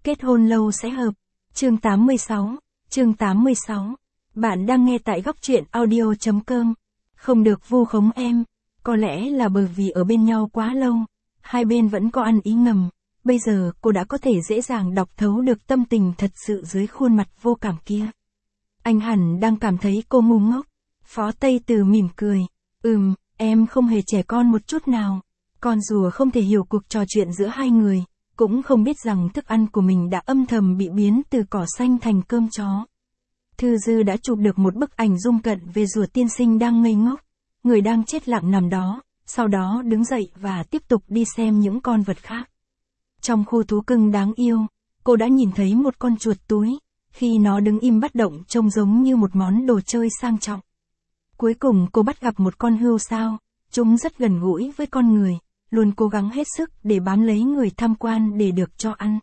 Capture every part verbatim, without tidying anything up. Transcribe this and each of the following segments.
Kết hôn lâu sẽ hợp. Chương tám mươi sáu. Chương tám mươi sáu. Bạn đang nghe tại góc truyện audio chấm com. Không được vu khống em. Có lẽ là bởi vì ở bên nhau quá lâu, hai bên vẫn có ăn ý ngầm. Bây giờ cô đã có thể dễ dàng đọc thấu được tâm tình thật sự dưới khuôn mặt vô cảm kia. Anh hẳn đang cảm thấy cô ngu ngốc. Phó Tây Từ mỉm cười. Ừm, em không hề trẻ con một chút nào. Con rùa không thể hiểu cuộc trò chuyện giữa hai người, cũng không biết rằng thức ăn của mình đã âm thầm bị biến từ cỏ xanh thành cơm chó. Thư Dư đã chụp được một bức ảnh rung cận về rùa tiên sinh đang ngây ngốc, người đang chết lặng nằm đó, sau đó đứng dậy và tiếp tục đi xem những con vật khác. Trong khu thú cưng đáng yêu, cô đã nhìn thấy một con chuột túi, khi nó đứng im bất động trông giống như một món đồ chơi sang trọng. Cuối cùng cô bắt gặp một con hươu sao, chúng rất gần gũi với con người, luôn cố gắng hết sức để bám lấy người tham quan để được cho ăn.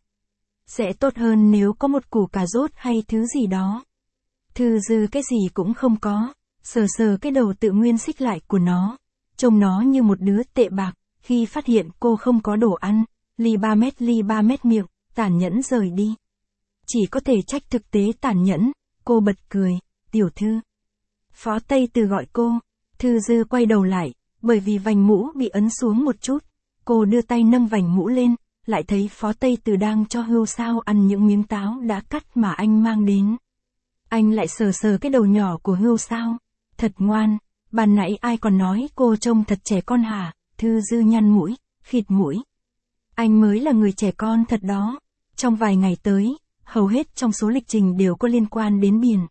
Sẽ tốt hơn nếu có một củ cà rốt hay thứ gì đó. Thư Dư cái gì cũng không có, sờ sờ cái đầu tự nguyên xích lại của nó, trông nó như một đứa tệ bạc, khi phát hiện cô không có đồ ăn, ly ba mét ly ba mét miệng, tàn nhẫn rời đi. Chỉ có thể trách thực tế tàn nhẫn, cô bật cười, tiểu thư. Phó Tây Từ gọi cô, Thư Dư quay đầu lại, bởi vì vành mũ bị ấn xuống một chút, cô đưa tay nâng vành mũ lên, lại thấy Phó Tây Từ đang cho hươu sao ăn những miếng táo đã cắt mà anh mang đến. Anh lại sờ sờ cái đầu nhỏ của hươu sao, thật ngoan, ban nãy ai còn nói cô trông thật trẻ con hả? Thư Dư nhăn mũi, khịt mũi. Anh mới là người trẻ con thật đó. Trong vài ngày tới, hầu hết trong số lịch trình đều có liên quan đến biển.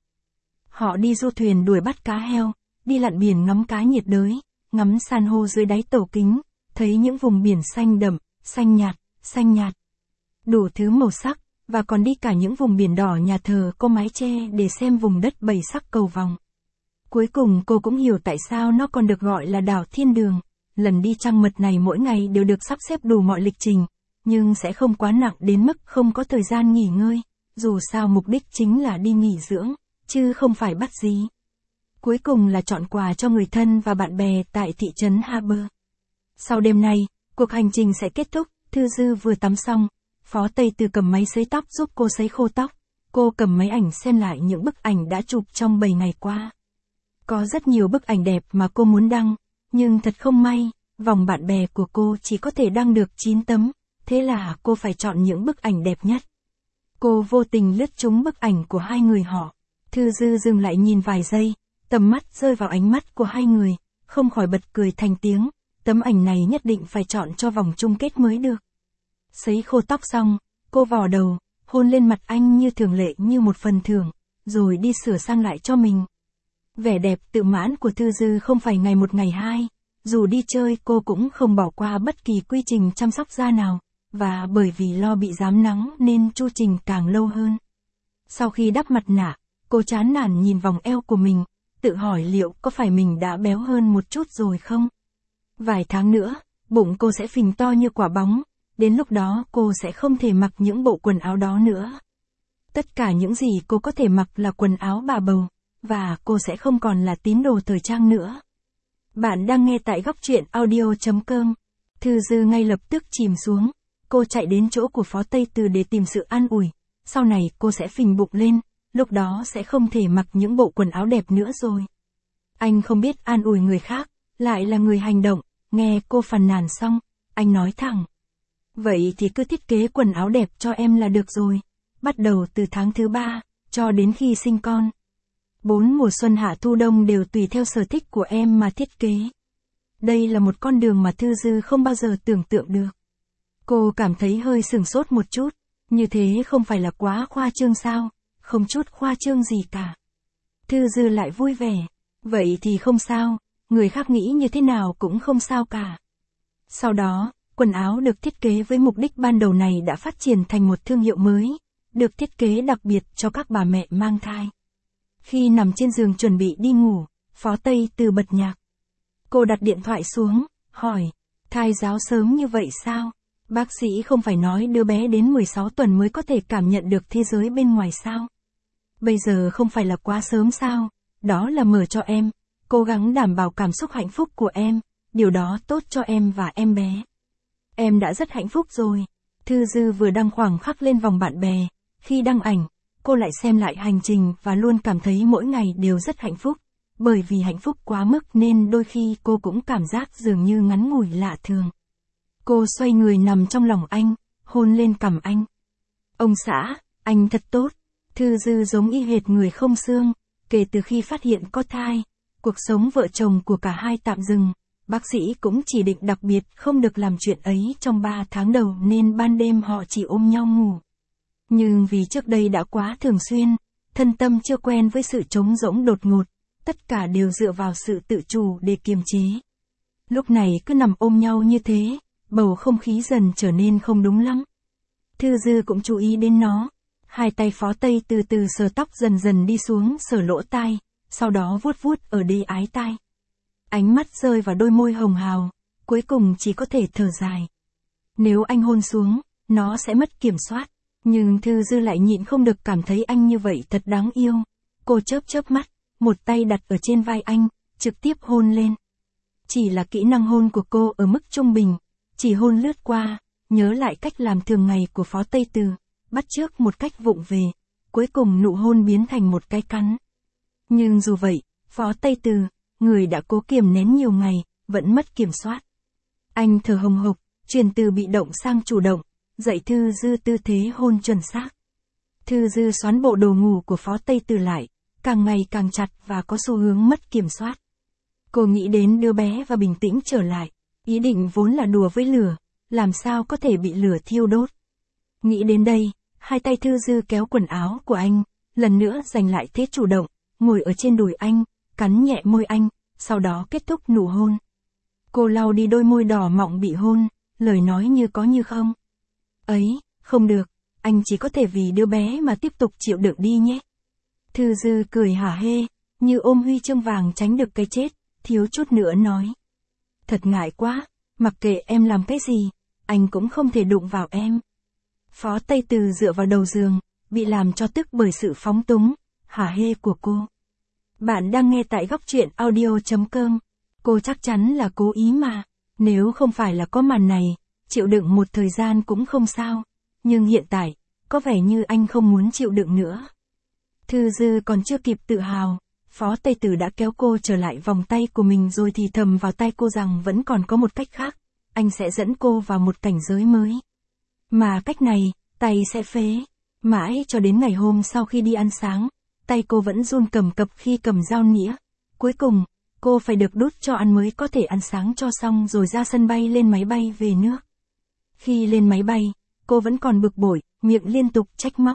Họ đi du thuyền đuổi bắt cá heo, đi lặn biển ngắm cá nhiệt đới, ngắm san hô dưới đáy tàu kính, thấy những vùng biển xanh đậm, xanh nhạt, xanh nhạt. Đủ thứ màu sắc, và còn đi cả những vùng biển đỏ nhà thờ có mái che để xem vùng đất bảy sắc cầu vòng. Cuối cùng cô cũng hiểu tại sao nó còn được gọi là đảo thiên đường. Lần đi trăng mật này mỗi ngày đều được sắp xếp đủ mọi lịch trình, nhưng sẽ không quá nặng đến mức không có thời gian nghỉ ngơi, dù sao mục đích chính là đi nghỉ dưỡng, chứ không phải bắt gì. Cuối cùng là chọn quà cho người thân và bạn bè tại thị trấn Harbour. Sau đêm nay, cuộc hành trình sẽ kết thúc. Thư Dư vừa tắm xong, Phó Tây Từ cầm máy sấy tóc giúp cô sấy khô tóc. Cô cầm máy ảnh xem lại những bức ảnh đã chụp trong bảy ngày qua. Có rất nhiều bức ảnh đẹp mà cô muốn đăng, nhưng thật không may, vòng bạn bè của cô chỉ có thể đăng được chín tấm, thế là cô phải chọn những bức ảnh đẹp nhất. Cô vô tình lướt trúng bức ảnh của hai người họ. Thư Dư dừng lại nhìn vài giây, tầm mắt rơi vào ánh mắt của hai người, không khỏi bật cười thành tiếng, tấm ảnh này nhất định phải chọn cho vòng chung kết mới được. Sấy khô tóc xong, cô vò đầu, hôn lên mặt anh như thường lệ như một phần thưởng, rồi đi sửa sang lại cho mình. Vẻ đẹp tự mãn của Thư Dư không phải ngày một ngày hai, dù đi chơi cô cũng không bỏ qua bất kỳ quy trình chăm sóc da nào, và bởi vì lo bị rám nắng nên chu trình càng lâu hơn. Sau khi đắp mặt nạ, cô chán nản nhìn vòng eo của mình, tự hỏi liệu có phải mình đã béo hơn một chút rồi không? Vài tháng nữa, bụng cô sẽ phình to như quả bóng, đến lúc đó cô sẽ không thể mặc những bộ quần áo đó nữa. Tất cả những gì cô có thể mặc là quần áo bà bầu, và cô sẽ không còn là tín đồ thời trang nữa. Bạn đang nghe tại góc truyện audio chấm com. Thư Dư ngay lập tức chìm xuống, cô chạy đến chỗ của Phó Tây Từ để tìm sự an ủi, sau này cô sẽ phình bụng lên, lúc đó sẽ không thể mặc những bộ quần áo đẹp nữa rồi. Anh không biết an ủi người khác, lại là người hành động, nghe cô phàn nàn xong, anh nói thẳng. Vậy thì cứ thiết kế quần áo đẹp cho em là được rồi, bắt đầu từ tháng thứ ba, cho đến khi sinh con. Bốn mùa xuân hạ thu đông đều tùy theo sở thích của em mà thiết kế. Đây là một con đường mà Thư Dư không bao giờ tưởng tượng được. Cô cảm thấy hơi sửng sốt một chút, như thế không phải là quá khoa trương sao, không chút khoa trương gì cả. Thư Dư lại vui vẻ, vậy thì không sao, người khác nghĩ như thế nào cũng không sao cả. Sau đó, quần áo được thiết kế với mục đích ban đầu này đã phát triển thành một thương hiệu mới, được thiết kế đặc biệt cho các bà mẹ mang thai. Khi nằm trên giường chuẩn bị đi ngủ, Phó Tây Từ bật nhạc. Cô đặt điện thoại xuống, hỏi, thai giáo sớm như vậy sao? Bác sĩ không phải nói đứa bé đến mười sáu tuần mới có thể cảm nhận được thế giới bên ngoài sao? Bây giờ không phải là quá sớm sao? Đó là mở cho em, cố gắng đảm bảo cảm xúc hạnh phúc của em, điều đó tốt cho em và em bé. Em đã rất hạnh phúc rồi. Thư Dư vừa đăng khoảng khắc lên vòng bạn bè, khi đăng ảnh, cô lại xem lại hành trình và luôn cảm thấy mỗi ngày đều rất hạnh phúc. Bởi vì hạnh phúc quá mức nên đôi khi cô cũng cảm giác dường như ngắn ngủi lạ thường. Cô xoay người nằm trong lòng anh, hôn lên cằm anh. Ông xã, anh thật tốt. Thư Dư giống y hệt người không xương, kể từ khi phát hiện có thai, cuộc sống vợ chồng của cả hai tạm dừng. Bác sĩ cũng chỉ định đặc biệt không được làm chuyện ấy trong ba tháng đầu nên ban đêm họ chỉ ôm nhau ngủ. Nhưng vì trước đây đã quá thường xuyên, thân tâm chưa quen với sự trống rỗng đột ngột, tất cả đều dựa vào sự tự chủ để kiềm chế. Lúc này cứ nằm ôm nhau như thế, bầu không khí dần trở nên không đúng lắm. Thư Dư cũng chú ý đến nó. Hai tay Phó Tây từ từ sờ tóc dần dần đi xuống sờ lỗ tai, sau đó vuốt vuốt ở đế ái tai. Ánh mắt rơi vào đôi môi hồng hào, cuối cùng chỉ có thể thở dài. Nếu anh hôn xuống, nó sẽ mất kiểm soát. Nhưng Thư Dư lại nhịn không được cảm thấy anh như vậy thật đáng yêu. Cô chớp chớp mắt, một tay đặt ở trên vai anh, trực tiếp hôn lên. Chỉ là kỹ năng hôn của cô ở mức trung bình, chỉ hôn lướt qua, nhớ lại cách làm thường ngày của Phó Tây Từ, bắt chước một cách vụng về, cuối cùng nụ hôn biến thành một cái cắn. Nhưng dù vậy, Phó Tây Từ, người đã cố kiềm nén nhiều ngày, vẫn mất kiểm soát. Anh thở hồng hộc, chuyển từ bị động sang chủ động, dạy Thư Dư tư thế hôn chuẩn xác. Thư Dư xoắn bộ đồ ngủ của Phó Tây Từ lại, càng ngày càng chặt và có xu hướng mất kiểm soát. Cô nghĩ đến đứa bé và bình tĩnh trở lại, ý định vốn là đùa với lửa, làm sao có thể bị lửa thiêu đốt. Nghĩ đến đây, hai tay Thư Dư kéo quần áo của anh, lần nữa giành lại thế chủ động, ngồi ở trên đùi anh, cắn nhẹ môi anh, sau đó kết thúc nụ hôn. Cô lau đi đôi môi đỏ mọng bị hôn, lời nói như có như không. Ấy, không được, anh chỉ có thể vì đứa bé mà tiếp tục chịu đựng đi nhé. Thư Dư cười hả hê, như ôm huy chương vàng tránh được cái chết, thiếu chút nữa nói. Thật ngại quá, mặc kệ em làm cái gì, anh cũng không thể đụng vào em. Phó Tây Từ dựa vào đầu giường, bị làm cho tức bởi sự phóng túng, hả hê của cô. Bạn đang nghe tại góc truyện audio chấm com. Cô chắc chắn là cố ý mà, nếu không phải là có màn này, chịu đựng một thời gian cũng không sao. Nhưng hiện tại, có vẻ như anh không muốn chịu đựng nữa. Thư Dư còn chưa kịp tự hào, Phó Tây Từ đã kéo cô trở lại vòng tay của mình rồi thì thầm vào tai cô rằng vẫn còn có một cách khác, anh sẽ dẫn cô vào một cảnh giới mới. Mà cách này, tay sẽ phế. Mãi cho đến ngày hôm sau khi đi ăn sáng, tay cô vẫn run cầm cập khi cầm dao nĩa. Cuối cùng, cô phải được đút cho ăn mới có thể ăn sáng cho xong rồi ra sân bay lên máy bay về nước. Khi lên máy bay, cô vẫn còn bực bội, miệng liên tục trách móc.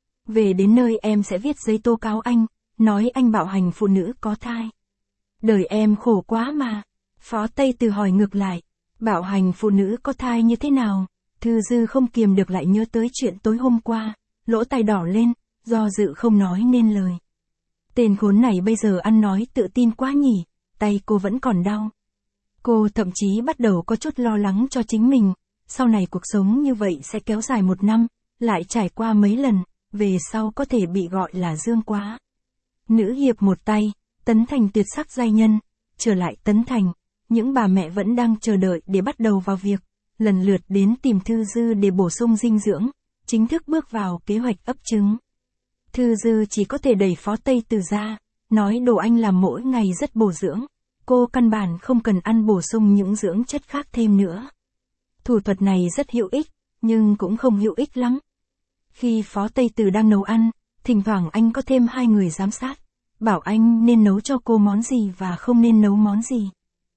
Về đến nơi em sẽ viết giấy tố cáo anh, nói anh bạo hành phụ nữ có thai. Đời em khổ quá mà. Phó Tây Từ hỏi ngược lại, bạo hành phụ nữ có thai như thế nào? Thư Dư không kiềm được lại nhớ tới chuyện tối hôm qua, lỗ tai đỏ lên, do dự không nói nên lời. Tên khốn này bây giờ ăn nói tự tin quá nhỉ, tay cô vẫn còn đau. Cô thậm chí bắt đầu có chút lo lắng cho chính mình, sau này cuộc sống như vậy sẽ kéo dài một năm, lại trải qua mấy lần, về sau có thể bị gọi là dương quá. Nữ hiệp một tay, Tấn Thành tuyệt sắc giai nhân, trở lại Tấn Thành, những bà mẹ vẫn đang chờ đợi để bắt đầu vào việc, lần lượt đến tìm Thư Dư để bổ sung dinh dưỡng, chính thức bước vào kế hoạch ấp trứng. Thư Dư chỉ có thể đẩy Phó Tây Từ ra, nói đồ anh làm mỗi ngày rất bổ dưỡng, cô căn bản không cần ăn bổ sung những dưỡng chất khác thêm nữa. Thủ thuật này rất hữu ích, nhưng cũng không hữu ích lắm. Khi Phó Tây Từ đang nấu ăn, thỉnh thoảng anh có thêm hai người giám sát, bảo anh nên nấu cho cô món gì và không nên nấu món gì.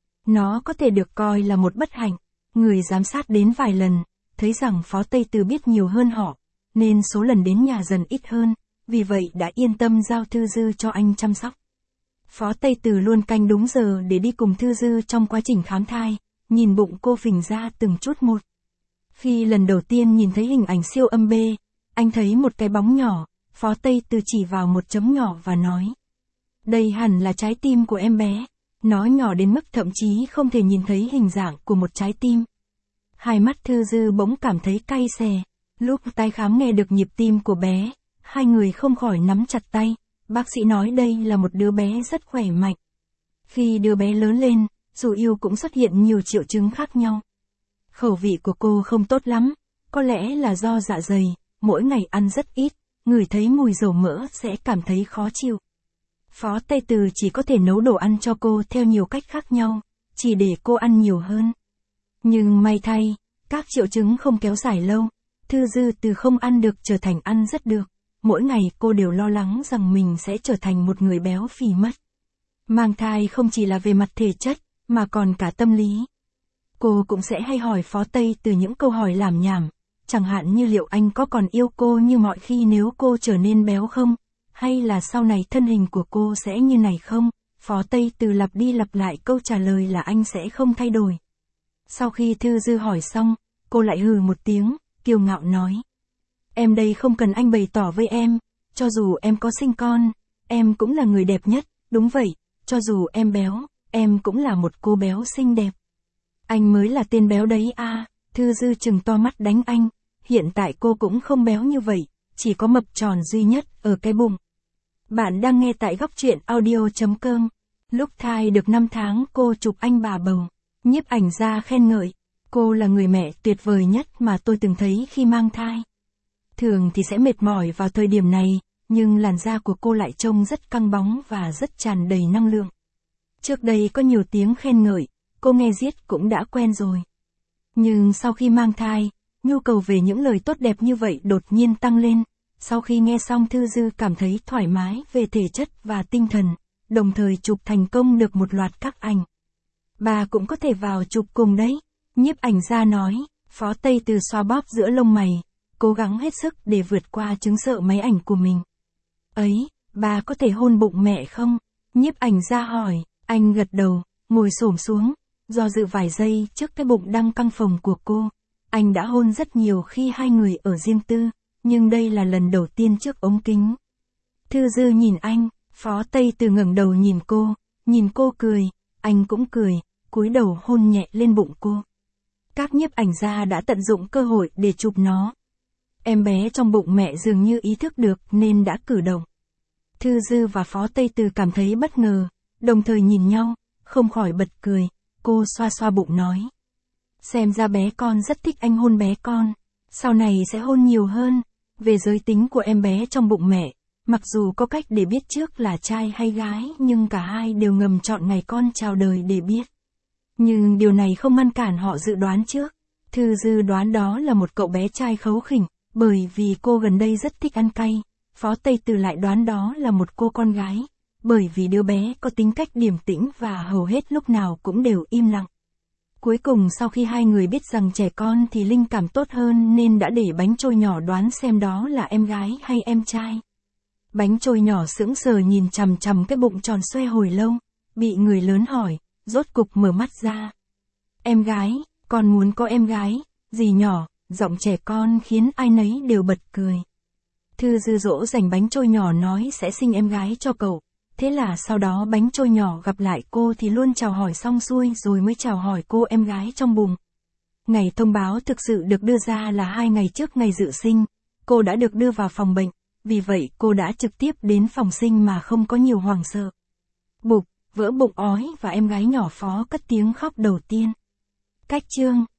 Nó có thể được coi là một bất hạnh, người giám sát đến vài lần, thấy rằng Phó Tây Từ biết nhiều hơn họ, nên số lần đến nhà dần ít hơn, vì vậy đã yên tâm giao Thư Dư cho anh chăm sóc. Phó Tây Từ luôn canh đúng giờ để đi cùng Thư Dư trong quá trình khám thai, nhìn bụng cô phình ra từng chút một. Khi lần đầu tiên nhìn thấy hình ảnh siêu âm B, anh thấy một cái bóng nhỏ, Phó Tây Từ chỉ vào một chấm nhỏ và nói. Đây hẳn là trái tim của em bé. Nó nhỏ đến mức thậm chí không thể nhìn thấy hình dạng của một trái tim. Hai mắt Thư Dư bỗng cảm thấy cay xè. Lúc tái khám nghe được nhịp tim của bé, hai người không khỏi nắm chặt tay. Bác sĩ nói đây là một đứa bé rất khỏe mạnh. Khi đứa bé lớn lên, dù yêu cũng xuất hiện nhiều triệu chứng khác nhau. Khẩu vị của cô không tốt lắm, Có lẽ là do dạ dày, mỗi ngày ăn rất ít, ngửi thấy mùi dầu mỡ sẽ cảm thấy khó chịu. Phó Tây Từ chỉ có thể nấu đồ ăn cho cô theo nhiều cách khác nhau, chỉ để cô ăn nhiều hơn. Nhưng may thay, các triệu chứng không kéo dài lâu, Thư Dư từ không ăn được trở thành ăn rất được. Mỗi ngày cô đều lo lắng rằng mình sẽ trở thành một người béo phì mất. Mang thai không chỉ là về mặt thể chất, mà còn cả tâm lý. Cô cũng sẽ hay hỏi Phó Tây Từ những câu hỏi lảm nhảm, chẳng hạn như liệu anh có còn yêu cô như mọi khi nếu cô trở nên béo không, hay là sau này thân hình của cô sẽ như này không. Phó Tây Từ lặp đi lặp lại câu trả lời là anh sẽ không thay đổi. Sau khi Thư Dư hỏi xong, cô lại hừ một tiếng, kiêu ngạo nói. Em đây không cần anh bày tỏ với em, cho dù em có sinh con, em cũng là người đẹp nhất, đúng vậy, cho dù em béo, em cũng là một cô béo xinh đẹp. Anh mới là tên béo đấy à, Thư Dư trừng to mắt đánh anh, hiện tại cô cũng không béo như vậy, chỉ có mập tròn duy nhất ở cái bụng. Bạn đang nghe tại góc truyện audio chấm com. Lúc thai được năm tháng cô chụp anh bà bầu, nhiếp ảnh gia khen ngợi, cô là người mẹ tuyệt vời nhất mà tôi từng thấy khi mang thai. Thường thì sẽ mệt mỏi vào thời điểm này, nhưng làn da của cô lại trông rất căng bóng và rất tràn đầy năng lượng. Trước đây có nhiều tiếng khen ngợi, cô nghe riết cũng đã quen rồi. Nhưng sau khi mang thai, nhu cầu về những lời tốt đẹp như vậy đột nhiên tăng lên. Sau khi nghe xong Thư Dư cảm thấy thoải mái về thể chất và tinh thần, đồng thời chụp thành công được một loạt các ảnh. Bà cũng có thể vào chụp cùng đấy, nhiếp ảnh gia nói. Phó Tây Từ xoa bóp giữa lông mày, cố gắng hết sức để vượt qua chứng sợ máy ảnh của mình. Ấy, bà có thể hôn bụng mẹ không? Nhiếp ảnh gia hỏi, anh gật đầu, ngồi xổm xuống, do dự vài giây trước cái bụng đang căng phồng của cô. Anh đã hôn rất nhiều khi hai người ở riêng tư, nhưng đây là lần đầu tiên trước ống kính. Thư Dư nhìn anh, Phó Tây Từ ngẩng đầu nhìn cô, nhìn cô cười, anh cũng cười, cúi đầu hôn nhẹ lên bụng cô. Các nhiếp ảnh gia đã tận dụng cơ hội để chụp nó. Em bé trong bụng mẹ dường như ý thức được nên đã cử động. Thư Dư và Phó Tây Từ cảm thấy bất ngờ, đồng thời nhìn nhau, không khỏi bật cười, cô xoa xoa bụng nói. Xem ra bé con rất thích anh hôn bé con, sau này sẽ hôn nhiều hơn. Về giới tính của em bé trong bụng mẹ, mặc dù có cách để biết trước là trai hay gái nhưng cả hai đều ngầm chọn ngày con chào đời để biết. Nhưng điều này không ngăn cản họ dự đoán trước. Thư Dư đoán đó là một cậu bé trai khấu khỉnh, bởi vì cô gần đây rất thích ăn cay. Phó Tây Từ lại đoán đó là một cô con gái, bởi vì đứa bé có tính cách điềm tĩnh và hầu hết lúc nào cũng đều im lặng. Cuối cùng sau khi hai người biết rằng trẻ con thì linh cảm tốt hơn nên đã để bánh trôi nhỏ đoán xem đó là em gái hay em trai. Bánh trôi nhỏ sững sờ nhìn chằm chằm cái bụng tròn xoe hồi lâu, bị người lớn hỏi, rốt cục mở mắt ra. Em gái, con muốn có em gái, gì nhỏ, giọng trẻ con khiến ai nấy đều bật cười. Thư Dư dỗ dành bánh trôi nhỏ nói sẽ sinh em gái cho cậu. Thế là sau đó bánh trôi nhỏ gặp lại cô thì luôn chào hỏi xong xuôi rồi mới chào hỏi cô em gái trong bụng. Ngày thông báo thực sự được đưa ra là hai ngày trước ngày dự sinh. Cô đã được đưa vào phòng bệnh, vì vậy cô đã trực tiếp đến phòng sinh mà không có nhiều hoảng sợ. Bụp, vỡ bụng ói và em gái nhỏ Phó cất tiếng khóc đầu tiên. Cách chương